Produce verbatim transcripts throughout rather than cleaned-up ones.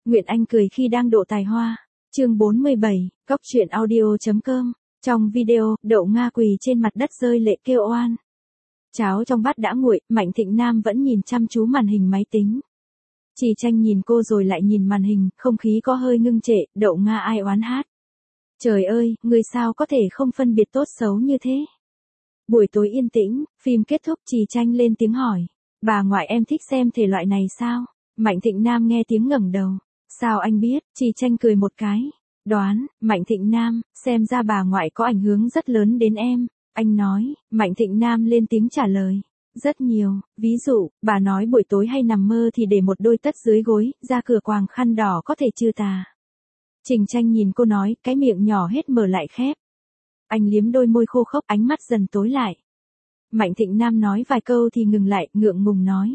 Nguyện Anh cười khi đang độ tài hoa. Chương bốn mươi bảy, Cóc truyện audio chấm com. Trong video, Đậu Nga quỳ trên mặt đất rơi lệ kêu oan. Cháo trong bát đã nguội, Mạnh Thịnh Nam vẫn nhìn chăm chú màn hình máy tính. Trì Tranh nhìn cô rồi lại nhìn màn hình, không khí có hơi ngưng trệ. Đậu Nga ai oán hát. Trời ơi, người sao có thể không phân biệt tốt xấu như thế? Buổi tối yên tĩnh, phim kết thúc. Trì Tranh lên tiếng hỏi. Bà ngoại em thích xem thể loại này sao? Mạnh Thịnh Nam nghe tiếng ngẩng đầu. Sao anh biết? Trì Tranh cười một cái. Đoán. Mạnh Thịnh Nam, xem ra bà ngoại có ảnh hưởng rất lớn đến em. Anh nói. Mạnh Thịnh Nam lên tiếng trả lời. Rất nhiều, ví dụ, bà nói buổi tối hay nằm mơ thì để một đôi tất dưới gối, ra cửa quàng khăn đỏ có thể trừ tà. Trình Tranh nhìn cô nói, cái miệng nhỏ hết mở lại khép. Anh liếm đôi môi khô khốc, ánh mắt dần tối lại. Mạnh Thịnh Nam nói vài câu thì ngừng lại, ngượng ngùng nói.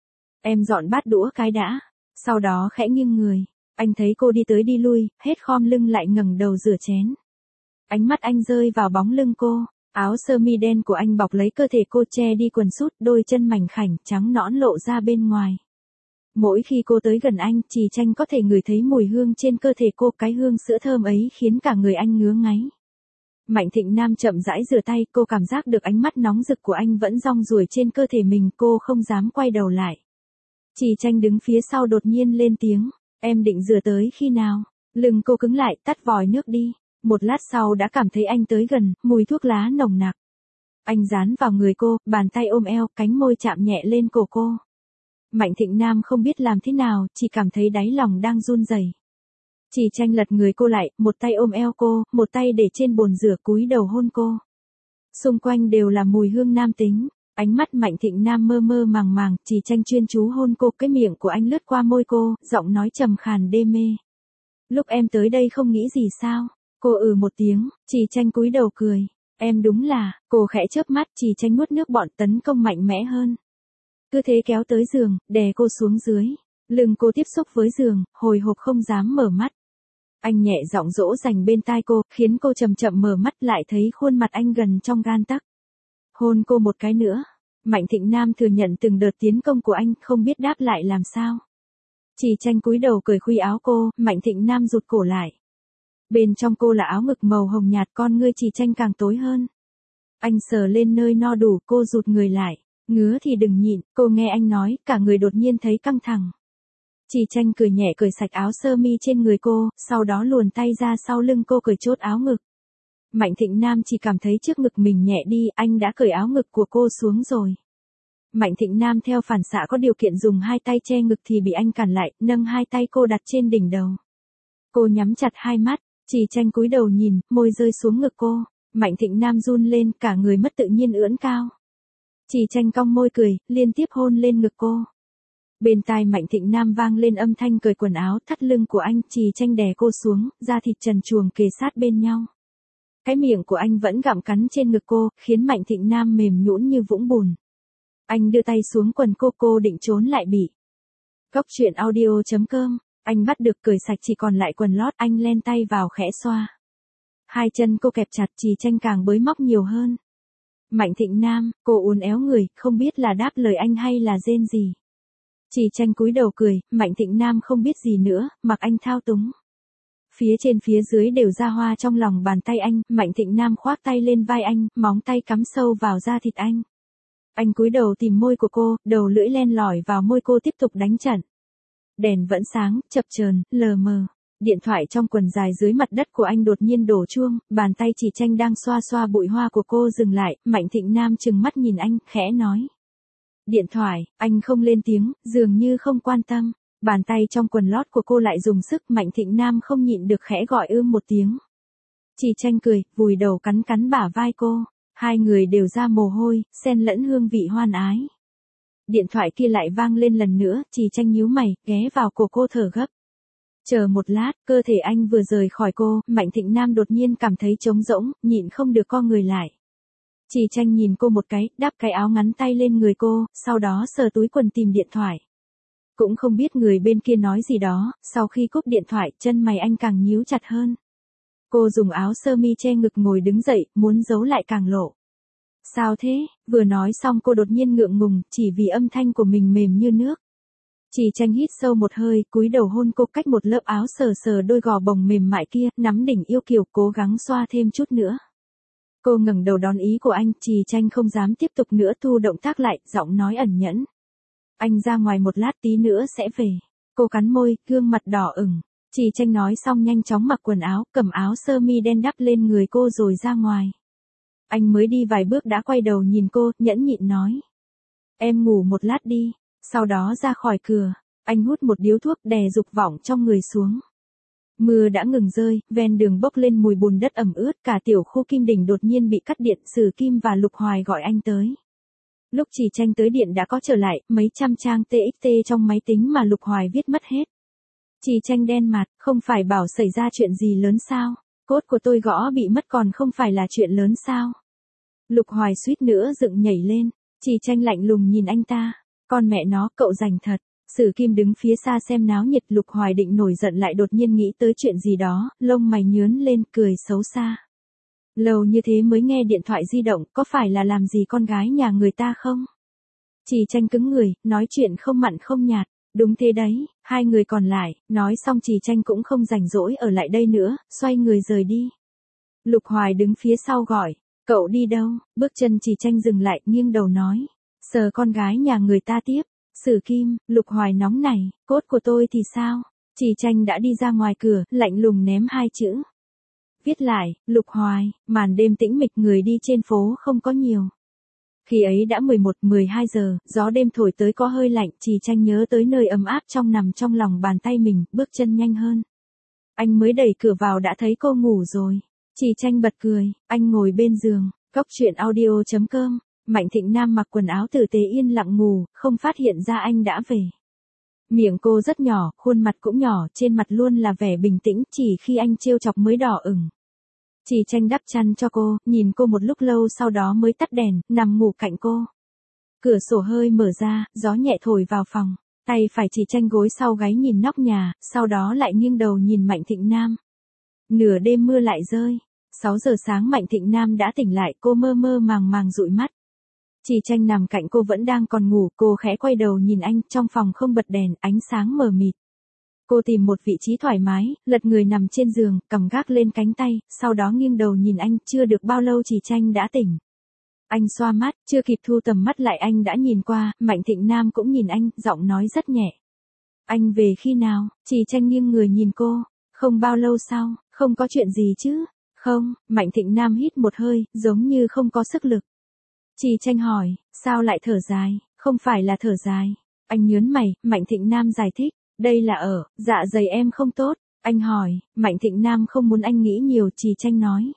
Em dọn bát đũa cái đã. Sau đó khẽ nghiêng người. Anh thấy cô đi tới đi lui, hết khom lưng lại ngẩng đầu rửa chén. Ánh mắt anh rơi vào bóng lưng cô. Áo sơ mi đen của anh bọc lấy cơ thể cô, che đi quần sút, đôi chân mảnh khảnh trắng nõn lộ ra bên ngoài. Mỗi khi cô tới gần anh, Trì Tranh có thể ngửi thấy mùi hương trên cơ thể cô, cái hương sữa thơm ấy khiến cả người anh ngứa ngáy. Mạnh Thịnh Nam chậm rãi rửa tay, cô cảm giác được ánh mắt nóng rực của anh vẫn rong ruổi trên cơ thể mình, cô không dám quay đầu lại. Trì Tranh đứng phía sau đột nhiên lên tiếng, em định rửa tới khi nào? Lưng cô cứng lại, tắt vòi nước đi. Một lát sau đã cảm thấy anh tới gần, mùi thuốc lá nồng nặc. Anh dán vào người cô, bàn tay ôm eo, cánh môi chạm nhẹ lên cổ cô. Mạnh Thịnh Nam không biết làm thế nào, chỉ cảm thấy đáy lòng đang run rẩy. Trì Tranh lật người cô lại, một tay ôm eo cô, một tay để trên bồn rửa, cúi đầu hôn cô. Xung quanh đều là mùi hương nam tính. Ánh mắt Mạnh Thịnh Nam mơ mơ màng màng, Trì Tranh chuyên chú hôn cô, cái miệng của anh lướt qua môi cô, giọng nói trầm khàn đê mê. Lúc em tới đây không nghĩ gì sao? Cô ừ một tiếng, Trì Tranh cúi đầu cười. Em đúng là, cô khẽ chớp mắt, Trì Tranh nuốt nước bọt tấn công mạnh mẽ hơn. Cứ thế kéo tới giường, đè cô xuống dưới. Lưng cô tiếp xúc với giường, hồi hộp không dám mở mắt. Anh nhẹ giọng dỗ dành bên tai cô, khiến cô chậm chậm mở mắt lại thấy khuôn mặt anh gần trong gan tấc. Hôn cô một cái nữa. Mạnh Thịnh Nam thừa nhận từng đợt tiến công của anh, không biết đáp lại làm sao. Trì Tranh cúi đầu cởi khuy áo cô, Mạnh Thịnh Nam rụt cổ lại. Bên trong cô là áo ngực màu hồng nhạt, con ngươi Trì Tranh càng tối hơn. Anh sờ lên nơi no đủ, cô rụt người lại. Ngứa thì đừng nhịn, cô nghe anh nói, cả người đột nhiên thấy căng thẳng. Trì Tranh cười nhẹ cởi sạch áo sơ mi trên người cô, sau đó luồn tay ra sau lưng cô cởi chốt áo ngực. Mạnh Thịnh Nam chỉ cảm thấy trước ngực mình nhẹ đi, anh đã cởi áo ngực của cô xuống rồi. Mạnh Thịnh Nam theo phản xạ có điều kiện dùng hai tay che ngực thì bị anh cản lại, nâng hai tay cô đặt trên đỉnh đầu. Cô nhắm chặt hai mắt, Trì Tranh cúi đầu nhìn, môi rơi xuống ngực cô. Mạnh Thịnh Nam run lên, cả người mất tự nhiên ưỡn cao. Trì Tranh cong môi cười, liên tiếp hôn lên ngực cô. Bên tai Mạnh Thịnh Nam vang lên âm thanh cởi quần áo, thắt lưng của anh. Trì Tranh đè cô xuống, da thịt trần truồng kề sát bên nhau. Cái miệng của anh vẫn gặm cắn trên ngực cô, khiến Mạnh Thịnh Nam mềm nhũn như vũng bùn. Anh đưa tay xuống quần cô, cô định trốn lại bị. Cóc truyện audio chấm com. Anh bắt được cởi sạch chỉ còn lại quần lót, anh len tay vào khẽ xoa. Hai chân cô kẹp chặt, Trì Tranh càng bới móc nhiều hơn. Mạnh Thịnh Nam, cô uốn éo người, không biết là đáp lời anh hay là rên gì. Trì Tranh cúi đầu cười, Mạnh Thịnh Nam không biết gì nữa, mặc anh thao túng. Phía trên phía dưới đều ra hoa trong lòng bàn tay anh, Mạnh Thịnh Nam khoác tay lên vai anh, móng tay cắm sâu vào da thịt anh. Anh cúi đầu tìm môi của cô, đầu lưỡi len lỏi vào môi cô tiếp tục đánh trận. Đèn vẫn sáng, chập chờn, lờ mờ. Điện thoại trong quần dài dưới mặt đất của anh đột nhiên đổ chuông, bàn tay Trì Tranh đang xoa xoa bụi hoa của cô dừng lại, Mạnh Thịnh Nam trừng mắt nhìn anh, khẽ nói. Điện thoại, anh không lên tiếng, dường như không quan tâm. Bàn tay trong quần lót của cô lại dùng sức, Mạnh Thịnh Nam không nhịn được khẽ gọi ưm một tiếng. Trì Tranh cười, vùi đầu cắn cắn bả vai cô. Hai người đều ra mồ hôi, xen lẫn hương vị hoan ái. Điện thoại kia lại vang lên lần nữa, Trì Tranh nhíu mày, ghé vào cổ cô thở gấp. Chờ một lát, cơ thể anh vừa rời khỏi cô, Mạnh Thịnh Nam đột nhiên cảm thấy trống rỗng, nhịn không được co người lại. Trì Tranh nhìn cô một cái, đắp cái áo ngắn tay lên người cô, sau đó sờ túi quần tìm điện thoại. Cũng không biết người bên kia nói gì đó, sau khi cúp điện thoại, chân mày anh càng nhíu chặt hơn. Cô dùng áo sơ mi che ngực ngồi đứng dậy, muốn giấu lại càng lộ. Sao thế? Vừa nói xong cô đột nhiên ngượng ngùng, chỉ vì âm thanh của mình mềm như nước. Chỉ Tranh hít sâu một hơi, cúi đầu hôn cô, cách một lớp áo sờ sờ đôi gò bồng mềm mại kia, nắm đỉnh yêu kiều cố gắng xoa thêm chút nữa. Cô ngẩng đầu đón ý của anh, Chỉ Tranh không dám tiếp tục nữa, thu động tác lại, giọng nói ẩn nhẫn. Anh ra ngoài một lát, tí nữa sẽ về. Cô cắn môi, gương mặt đỏ ửng. Chỉ Tranh nói xong nhanh chóng mặc quần áo, cầm áo sơ mi đen đắp lên người cô rồi ra ngoài. Anh mới đi vài bước đã quay đầu nhìn cô, nhẫn nhịn nói. Em ngủ một lát đi. Sau đó ra khỏi cửa, anh hút một điếu thuốc, đè dục vọng trong người xuống. Mưa đã ngừng rơi, ven đường bốc lên mùi bùn đất ẩm ướt, cả tiểu khu Kim Đình đột nhiên bị cắt điện, Sử Kim và Lục Hoài gọi anh tới. Lúc Chỉ Tranh tới điện đã có trở lại, mấy trăm trang tê ích tê trong máy tính mà Lục Hoài viết mất hết. Chỉ Tranh đen mặt, không phải bảo xảy ra chuyện gì lớn sao? Cốt của tôi gõ bị mất còn không phải là chuyện lớn sao? Lục Hoài suýt nữa dựng nhảy lên, Chỉ Tranh lạnh lùng nhìn anh ta. Con mẹ nó, cậu rành thật. Sử Kim đứng phía xa xem náo nhiệt, Lục Hoài định nổi giận lại đột nhiên nghĩ tới chuyện gì đó, lông mày nhướn lên, cười xấu xa. Lâu như thế mới nghe điện thoại di động, có phải là làm gì con gái nhà người ta không? Chỉ Tranh cứng người, nói chuyện không mặn không nhạt. Đúng thế đấy, hai người còn lại, nói xong Chỉ Tranh cũng không rảnh rỗi ở lại đây nữa, xoay người rời đi. Lục Hoài đứng phía sau gọi, cậu đi đâu? Bước chân Chỉ Tranh dừng lại, nghiêng đầu nói. Sờ con gái nhà người ta tiếp. Sử Kim, Lục Hoài nóng này, cốt của tôi thì sao? Chỉ Tranh đã đi ra ngoài cửa, lạnh lùng ném hai chữ. Viết lại, Lục Hoài, màn đêm tĩnh mịch, người đi trên phố không có nhiều. Khi ấy đã mười một mười hai giờ, gió đêm thổi tới có hơi lạnh, Chỉ Tranh nhớ tới nơi ấm áp trong nằm trong lòng bàn tay mình, bước chân nhanh hơn. Anh mới đẩy cửa vào đã thấy cô ngủ rồi. Chỉ Tranh bật cười, anh ngồi bên giường, cốc truyện audio chấm com. Mạnh Thịnh Nam mặc quần áo tử tế yên lặng ngủ, không phát hiện ra anh đã về. Miệng cô rất nhỏ, khuôn mặt cũng nhỏ, trên mặt luôn là vẻ bình tĩnh, chỉ khi anh trêu chọc mới đỏ ửng. Chỉ Tranh đắp chăn cho cô, nhìn cô một lúc lâu sau đó mới tắt đèn, nằm ngủ cạnh cô. Cửa sổ hơi mở ra, gió nhẹ thổi vào phòng, tay phải Chỉ Tranh gối sau gáy nhìn nóc nhà, sau đó lại nghiêng đầu nhìn Mạnh Thịnh Nam. Nửa đêm mưa lại rơi, sáu giờ sáng Mạnh Thịnh Nam đã tỉnh lại, cô mơ mơ màng màng dụi mắt. Chỉ Tranh nằm cạnh cô vẫn đang còn ngủ, cô khẽ quay đầu nhìn anh, trong phòng không bật đèn, ánh sáng mờ mịt. Cô tìm một vị trí thoải mái, lật người nằm trên giường, cầm gác lên cánh tay, sau đó nghiêng đầu nhìn anh, chưa được bao lâu Chỉ Tranh đã tỉnh. Anh xoa mắt, chưa kịp thu tầm mắt lại anh đã nhìn qua, Mạnh Thịnh Nam cũng nhìn anh, giọng nói rất nhẹ. Anh về khi nào? Chỉ Tranh nghiêng người nhìn cô, không bao lâu sau, không có chuyện gì chứ? Không, Mạnh Thịnh Nam hít một hơi, giống như không có sức lực. Chỉ Tranh hỏi, sao lại thở dài? Không phải là thở dài. Anh nhớn mày, Mạnh Thịnh Nam giải thích, đây là ở, dạ dày em không tốt. Anh hỏi, Mạnh Thịnh Nam không muốn anh nghĩ nhiều, Chỉ Tranh nói.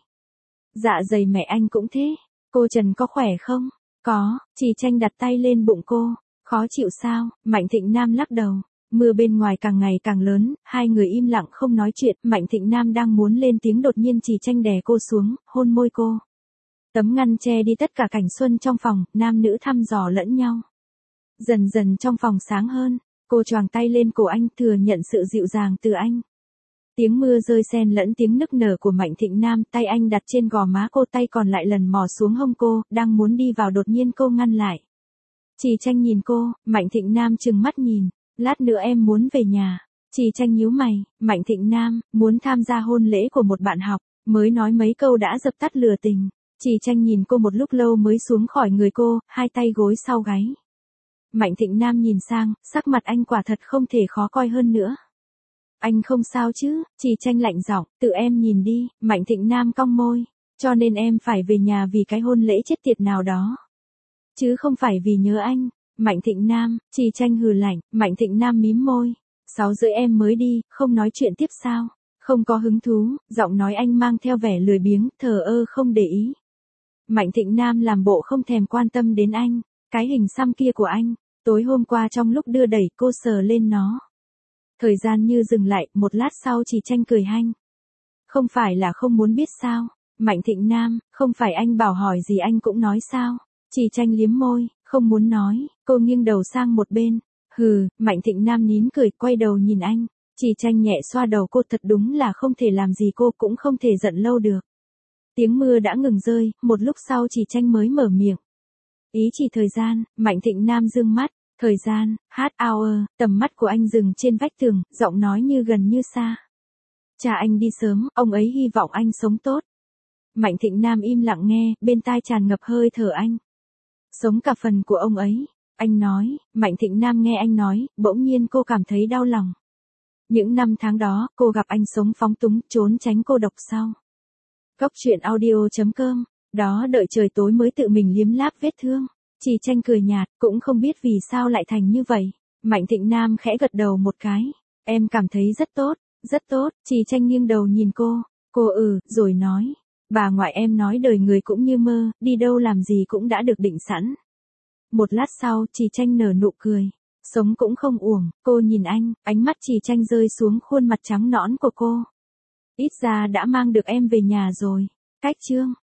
Dạ dày mẹ anh cũng thế. Cô Trần có khỏe không? Có, Chỉ Tranh đặt tay lên bụng cô. Khó chịu sao? Mạnh Thịnh Nam lắc đầu. Mưa bên ngoài càng ngày càng lớn, hai người im lặng không nói chuyện, Mạnh Thịnh Nam đang muốn lên tiếng đột nhiên Chỉ Tranh đè cô xuống, hôn môi cô. Tấm ngăn che đi tất cả cảnh xuân trong phòng, nam nữ thăm dò lẫn nhau. Dần dần trong phòng sáng hơn, cô choàng tay lên cổ anh, thừa nhận sự dịu dàng từ anh. Tiếng mưa rơi xen lẫn tiếng nức nở của Mạnh Thịnh Nam, tay anh đặt trên gò má cô, tay còn lại lần mò xuống hông cô, đang muốn đi vào đột nhiên cô ngăn lại. Chỉ Tranh nhìn cô, Mạnh Thịnh Nam trừng mắt nhìn, lát nữa em muốn về nhà. Chỉ Tranh nhíu mày, Mạnh Thịnh Nam, muốn tham gia hôn lễ của một bạn học, mới nói mấy câu đã dập tắt lửa tình. Chỉ Tranh nhìn cô một lúc lâu mới xuống khỏi người cô, hai tay gối sau gáy. Mạnh Thịnh Nam nhìn sang, sắc mặt anh quả thật không thể khó coi hơn nữa. Anh không sao chứ? Chỉ Tranh lạnh giọng, tự em nhìn đi. Mạnh Thịnh Nam cong môi, cho nên em phải về nhà vì cái hôn lễ chết tiệt nào đó. Chứ không phải vì nhớ anh. Mạnh Thịnh Nam, Chỉ Tranh hừ lạnh, Mạnh Thịnh Nam mím môi. Sáu rưỡi em mới đi, không nói chuyện tiếp sao? Không có hứng thú, giọng nói anh mang theo vẻ lười biếng, thờ ơ không để ý. Mạnh Thịnh Nam làm bộ không thèm quan tâm đến anh. Cái hình xăm kia của anh, tối hôm qua trong lúc đưa đẩy cô sờ lên nó. Thời gian như dừng lại, một lát sau Chỉ Tranh cười hanh. Không phải là không muốn biết sao? Mạnh Thịnh Nam, không phải anh bảo hỏi gì anh cũng nói sao? Chỉ Tranh liếm môi, không muốn nói, cô nghiêng đầu sang một bên. Hừ, Mạnh Thịnh Nam nín cười, quay đầu nhìn anh. Chỉ Tranh nhẹ xoa đầu cô, thật đúng là không thể làm gì cô, cũng không thể giận lâu được. Tiếng mưa đã ngừng rơi, một lúc sau Chỉ Tranh mới mở miệng. Ý chỉ thời gian, Mạnh Thịnh Nam dương mắt, Thời gian, hát hour, tầm mắt của anh dừng trên vách tường, giọng nói như gần như xa. Cha anh đi sớm, ông ấy hy vọng anh sống tốt. Mạnh Thịnh Nam im lặng nghe, bên tai tràn ngập hơi thở anh. Sống cả phần của ông ấy. Anh nói, Mạnh Thịnh Nam nghe anh nói, bỗng nhiên cô cảm thấy đau lòng. Những năm tháng đó, cô gặp anh sống phóng túng, trốn tránh cô độc sau. Góc chuyện audio chấm com, đó đợi trời tối mới tự mình liếm láp vết thương. Trì Tranh cười nhạt, cũng không biết vì sao lại thành như vậy. Mạnh Thịnh Nam khẽ gật đầu một cái. Em cảm thấy rất tốt, rất tốt. Trì Tranh nghiêng đầu nhìn cô. Cô ừ, rồi nói. Bà ngoại em nói đời người cũng như mơ, đi đâu làm gì cũng đã được định sẵn. Một lát sau, Trì Tranh nở nụ cười. Sống cũng không uổng, cô nhìn anh, ánh mắt Trì Tranh rơi xuống khuôn mặt trắng nõn của cô. Ít ra đã mang được em về nhà rồi. Cách chương.